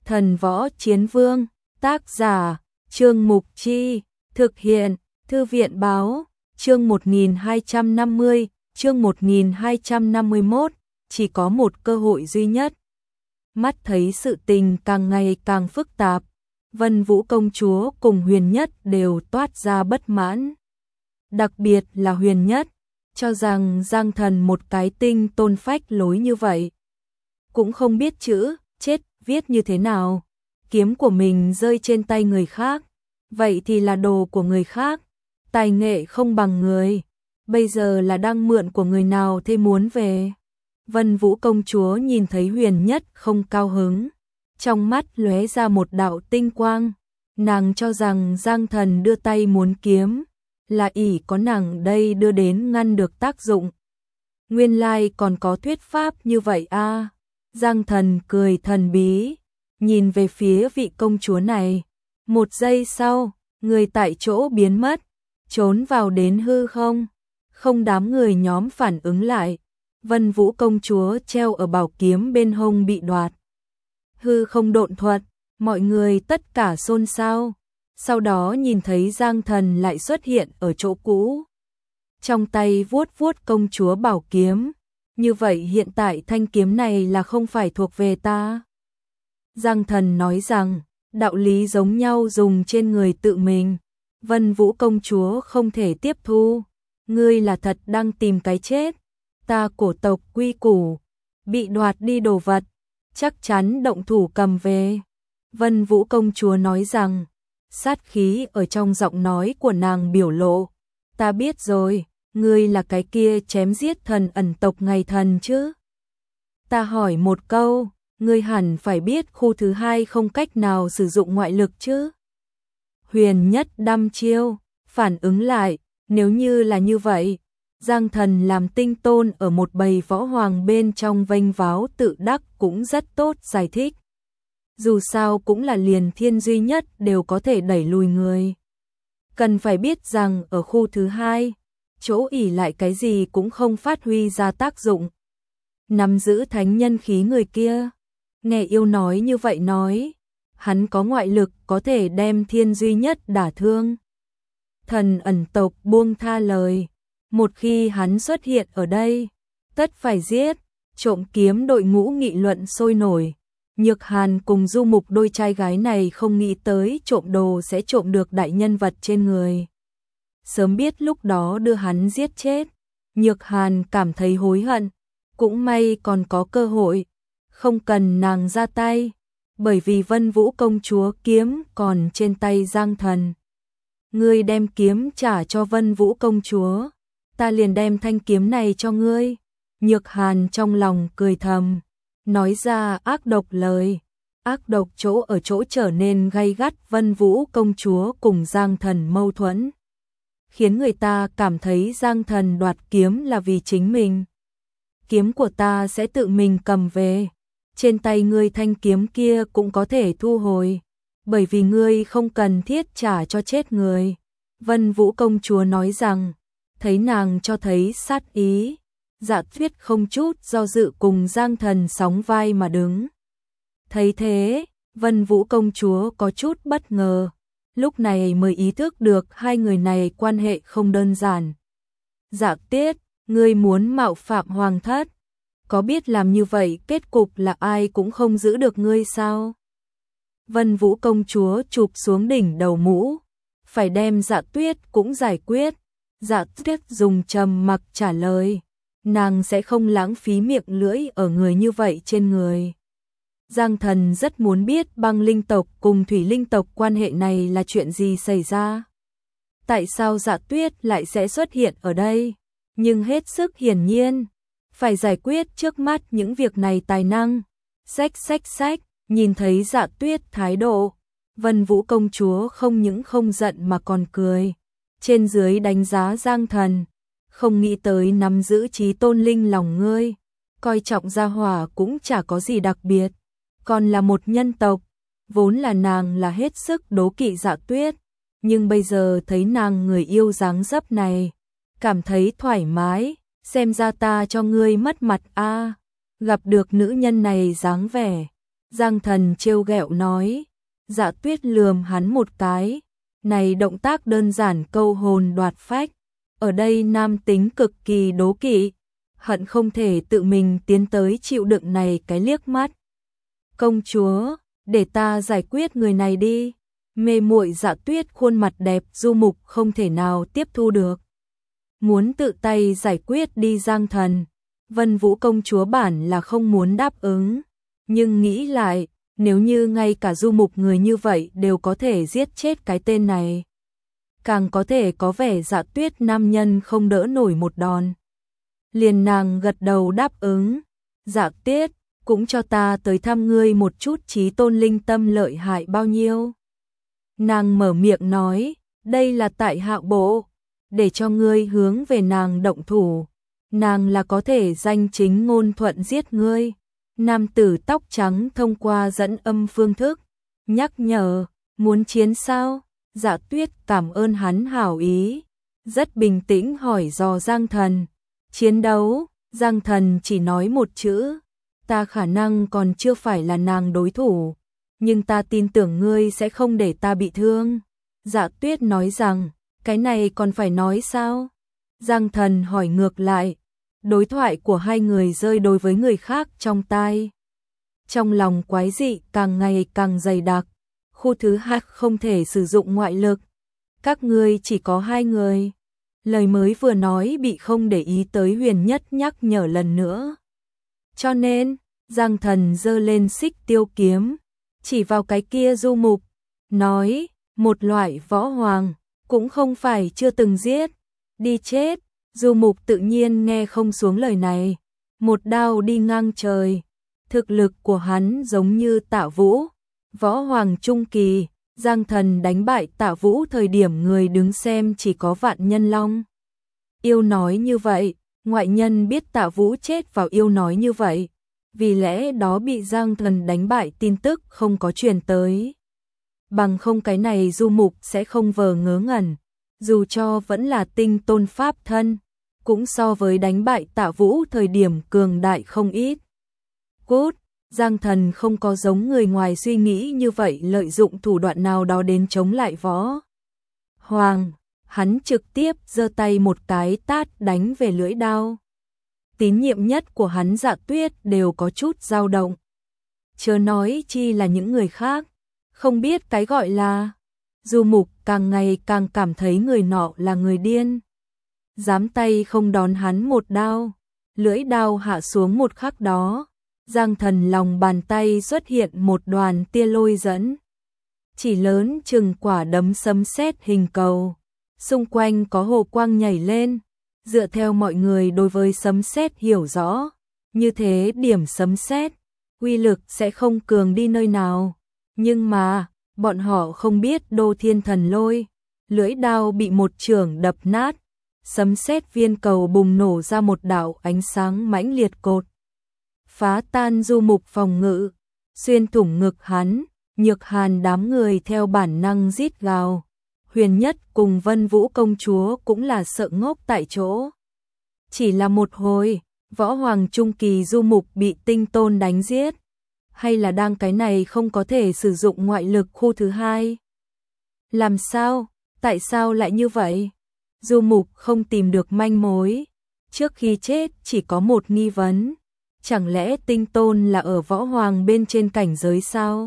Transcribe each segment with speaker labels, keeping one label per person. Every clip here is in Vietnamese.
Speaker 1: Thần Võ Chiến Vương, tác giả, Trương Mục Chi, thực hiện, Thư viện Báo, chương 1250, chương 1251, chỉ có một cơ hội duy nhất. Mắt thấy sự tình càng ngày càng phức tạp, Vân Vũ công chúa cùng Huyền Nhất đều toát ra bất mãn. Đặc biệt là Huyền Nhất, cho rằng Giang Thần một cái tinh tôn phách lối như vậy. Cũng không biết chữ, chết, viết như thế nào. Kiếm của mình rơi trên tay người khác, vậy thì là đồ của người khác. Tài nghệ không bằng người, bây giờ là đang mượn của người nào thế muốn về. Vân Vũ công chúa nhìn thấy Huyền Nhất không cao hứng, trong mắt lóe ra một đạo tinh quang. Nàng cho rằng Giang Thần đưa tay muốn kiếm, là ỷ có nàng đây đưa đến ngăn được tác dụng. Nguyên lai còn có thuyết pháp như vậy a. Giang Thần cười thần bí, nhìn về phía vị công chúa này. Một giây sau, người tại chỗ biến mất, trốn vào đến hư không. Không đám người nhóm phản ứng lại, Vân Vũ công chúa treo ở bảo kiếm bên hông bị đoạt. Hư không độn thuật, mọi người tất cả xôn xao. Sau đó nhìn thấy Giang Thần lại xuất hiện ở chỗ cũ. Trong tay vuốt vuốt công chúa bảo kiếm. Như vậy hiện tại thanh kiếm này là không phải thuộc về ta. Giang Thần nói rằng, đạo lý giống nhau dùng trên người tự mình. Vân Vũ công chúa không thể tiếp thu. Ngươi là thật đang tìm cái chết. Ta cổ tộc quy củ, bị đoạt đi đồ vật, chắc chắn động thủ cầm về. Vân Vũ công chúa nói rằng, sát khí ở trong giọng nói của nàng biểu lộ. Ta biết rồi, ngươi là cái kia chém giết thần ẩn tộc ngày thần chứ. Ta hỏi một câu, ngươi hẳn phải biết khu thứ hai không cách nào sử dụng ngoại lực chứ. Huyền Nhất đăm chiêu, phản ứng lại, nếu như là như vậy, Giang Thần làm tinh tôn ở một bầy võ hoàng bên trong vênh váo tự đắc cũng rất tốt giải thích. Dù sao cũng là liền thiên duy nhất đều có thể đẩy lùi người. Cần phải biết rằng ở khu thứ hai, chỗ ỉ lại cái gì cũng không phát huy ra tác dụng. Nắm giữ thánh nhân khí người kia, nghe yêu nói như vậy nói, hắn có ngoại lực có thể đem thiên duy nhất đả thương. Thần ẩn tộc buông tha lời, một khi hắn xuất hiện ở đây, tất phải giết. Trộm kiếm đội ngũ nghị luận sôi nổi. Nhược Hàn cùng Du Mục đôi trai gái này không nghĩ tới trộm đồ sẽ trộm được đại nhân vật trên người. Sớm biết lúc đó đưa hắn giết chết, Nhược Hàn cảm thấy hối hận. Cũng may còn có cơ hội, không cần nàng ra tay, bởi vì Vân Vũ công chúa kiếm còn trên tay Giang Thần. Ngươi đem kiếm trả cho Vân Vũ công chúa, ta liền đem thanh kiếm này cho ngươi. Nhược Hàn trong lòng cười thầm, nói ra ác độc lời. Ác độc chỗ ở chỗ trở nên gay gắt. Vân Vũ công chúa cùng Giang Thần mâu thuẫn, khiến người ta cảm thấy Giang Thần đoạt kiếm là vì chính mình. Kiếm của ta sẽ tự mình cầm về, trên tay ngươi thanh kiếm kia cũng có thể thu hồi, bởi vì ngươi không cần thiết trả cho chết người. Vân Vũ công chúa nói rằng, thấy nàng cho thấy sát ý, Dạ Tuyết không chút do dự cùng Giang Thần sóng vai mà đứng. Thấy thế, Vân Vũ công chúa có chút bất ngờ, lúc này mới ý thức được hai người này quan hệ không đơn giản. Dạ Tuyết, ngươi muốn mạo phạm hoàng thất, có biết làm như vậy kết cục là ai cũng không giữ được ngươi sao? Vân Vũ công chúa chụp xuống đỉnh đầu mũ, phải đem Dạ Tuyết cũng giải quyết. Dạ Tuyết dùng trầm mặc trả lời, nàng sẽ không lãng phí miệng lưỡi ở người như vậy trên người. Giang Thần rất muốn biết băng linh tộc cùng thủy linh tộc quan hệ này là chuyện gì xảy ra. Tại sao Dạ Tuyết lại sẽ xuất hiện ở đây? Nhưng hết sức hiển nhiên, phải giải quyết trước mắt những việc này tài năng. Xách, nhìn thấy Dạ Tuyết thái độ, Vân Vũ công chúa không những không giận mà còn cười. Trên dưới đánh giá Giang Thần, không nghĩ tới nắm giữ trí tôn linh lòng ngươi, coi trọng gia hỏa cũng chả có gì đặc biệt, còn là một nhân tộc. Vốn là nàng là hết sức đố kỵ Dạ Tuyết, nhưng bây giờ thấy nàng người yêu dáng dấp này, cảm thấy thoải mái. Xem ra ta cho ngươi mất mặt a. Gặp được nữ nhân này dáng vẻ Giang Thần trêu ghẹo nói. Dạ Tuyết lườm hắn một cái. Này động tác đơn giản câu hồn đoạt phách. Ở đây nam tính cực kỳ đố kỵ, hận không thể tự mình tiến tới chịu đựng này cái liếc mắt. Công chúa, để ta giải quyết người này đi. Mê muội Dạ Tuyết khuôn mặt đẹp Du Mục không thể nào tiếp thu được. Muốn tự tay giải quyết đi Giang Thần. Vân Vũ công chúa bản là không muốn đáp ứng, nhưng nghĩ lại, nếu như ngay cả Du Mục người như vậy đều có thể giết chết cái tên này, càng có thể có vẻ Dạ Tuyết nam nhân không đỡ nổi một đòn. Liền nàng gật đầu đáp ứng. Dạ Tuyết, cũng cho ta tới thăm ngươi một chút chí tôn linh tâm lợi hại bao nhiêu. Nàng mở miệng nói, đây là tại Hạo Bộ, để cho ngươi hướng về nàng động thủ, nàng là có thể danh chính ngôn thuận giết ngươi. Nam tử tóc trắng thông qua dẫn âm phương thức, nhắc nhở, muốn chiến sao? Dạ Tuyết cảm ơn hắn hảo ý, rất bình tĩnh hỏi dò Giang Thần. Chiến đấu, Giang Thần chỉ nói một chữ, ta khả năng còn chưa phải là nàng đối thủ, nhưng ta tin tưởng ngươi sẽ không để ta bị thương. Dạ Tuyết nói rằng, cái này còn phải nói sao? Giang Thần hỏi ngược lại, đối thoại của hai người rơi đối với người khác trong tai. Trong lòng quái dị càng ngày càng dày đặc, khu thứ hai không thể sử dụng ngoại lực. Các ngươi chỉ có hai người. Lời mới vừa nói bị không để ý tới Huyền Nhất nhắc nhở lần nữa. Cho nên, Giang Thần giơ lên xích tiêu kiếm, chỉ vào cái kia Du Mục, nói, một loại võ hoàng, cũng không phải chưa từng giết, đi chết. Du Mục tự nhiên nghe không xuống lời này, một đao đi ngang trời. Thực lực của hắn giống như Tạ Vũ, võ hoàng trung kỳ. Giang Thần đánh bại Tạ Vũ thời điểm người đứng xem chỉ có Vạn Nhân Long. Yêu nói như vậy, ngoại nhân biết Tạ Vũ chết vào yêu nói như vậy, vì lẽ đó bị Giang Thần đánh bại tin tức không có truyền tới. Bằng không cái này Du Mục sẽ không vờ ngớ ngẩn, dù cho vẫn là tinh tôn pháp thân, cũng so với đánh bại Tạ Vũ thời điểm cường đại không ít. Cút, Giang Thần không có giống người ngoài suy nghĩ như vậy lợi dụng thủ đoạn nào đó đến chống lại võ hoàng, hắn trực tiếp giơ tay một cái tát đánh về lưỡi đao. Tín nhiệm nhất của hắn Dạ Tuyết đều có chút dao động. Chớ nói chi là những người khác, không biết cái gọi là. Du Mục càng ngày càng cảm thấy người nọ là người điên. Dám tay không đón hắn một đao, lưỡi đao hạ xuống một khắc đó. Giang Thần lòng bàn tay xuất hiện một đoàn tia lôi dẫn, chỉ lớn chừng quả đấm sấm sét hình cầu, xung quanh có hồ quang nhảy lên. Dựa theo mọi người đối với sấm sét hiểu rõ, như thế điểm sấm sét uy lực sẽ không cường đi nơi nào, nhưng mà bọn họ không biết Đô Thiên Thần Lôi, lưỡi đao bị một chưởng đập nát, sấm sét viên cầu bùng nổ ra một đạo ánh sáng mãnh liệt cột phá tan Du Mục phòng ngự, xuyên thủng ngực hắn. Nhược Hàn đám người theo bản năng rít gào. Huyền Nhất cùng Vân Vũ công chúa cũng là sợ ngốc tại chỗ. Chỉ là một hồi, võ hoàng trung kỳ Du Mục bị tinh tôn đánh giết, hay là đang cái này không có thể sử dụng ngoại lực khu thứ hai? Làm sao? Tại sao lại như vậy? Du Mục không tìm được manh mối. Trước khi chết chỉ có một nghi vấn. Chẳng lẽ tinh tôn là ở võ hoàng bên trên cảnh giới sao?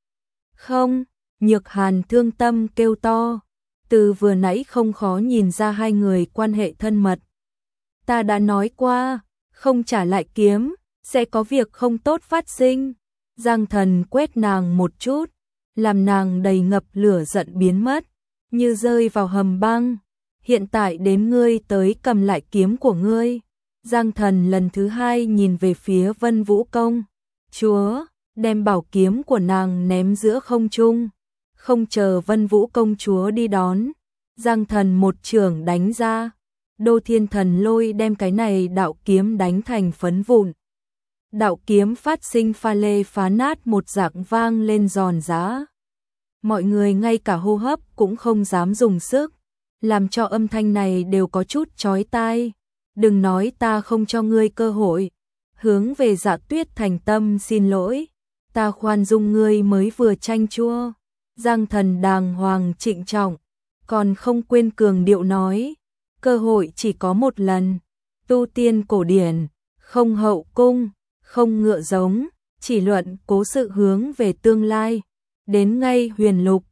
Speaker 1: Không, Nhược Hàn thương tâm kêu to. Từ vừa nãy không khó nhìn ra hai người quan hệ thân mật. Ta đã nói qua, không trả lại kiếm, sẽ có việc không tốt phát sinh. Giang Thần quét nàng một chút, làm nàng đầy ngập lửa giận biến mất, như rơi vào hầm băng. Hiện tại đến ngươi tới cầm lại kiếm của ngươi. Giang Thần lần thứ hai nhìn về phía Vân Vũ công chúa, đem bảo kiếm của nàng ném giữa không trung. Không chờ Vân Vũ công chúa đi đón, Giang Thần một chưởng đánh ra. Đô Thiên Thần Lôi đem cái này đạo kiếm đánh thành phấn vụn. Đạo kiếm phát sinh pha lê phá nát một dạng vang lên giòn giã. Mọi người ngay cả hô hấp cũng không dám dùng sức, làm cho âm thanh này đều có chút chói tai. Đừng nói ta không cho ngươi cơ hội. Hướng về Dạ Tuyết thành tâm xin lỗi. ta khoan dung ngươi mới vừa chanh chua. Giang Thần đàng hoàng trịnh trọng, còn không quên cường điệu nói, cơ hội chỉ có một lần, tu tiên cổ điển, không hậu cung, không ngựa giống, chỉ luận cố sự hướng về tương lai, đến ngay huyền lục,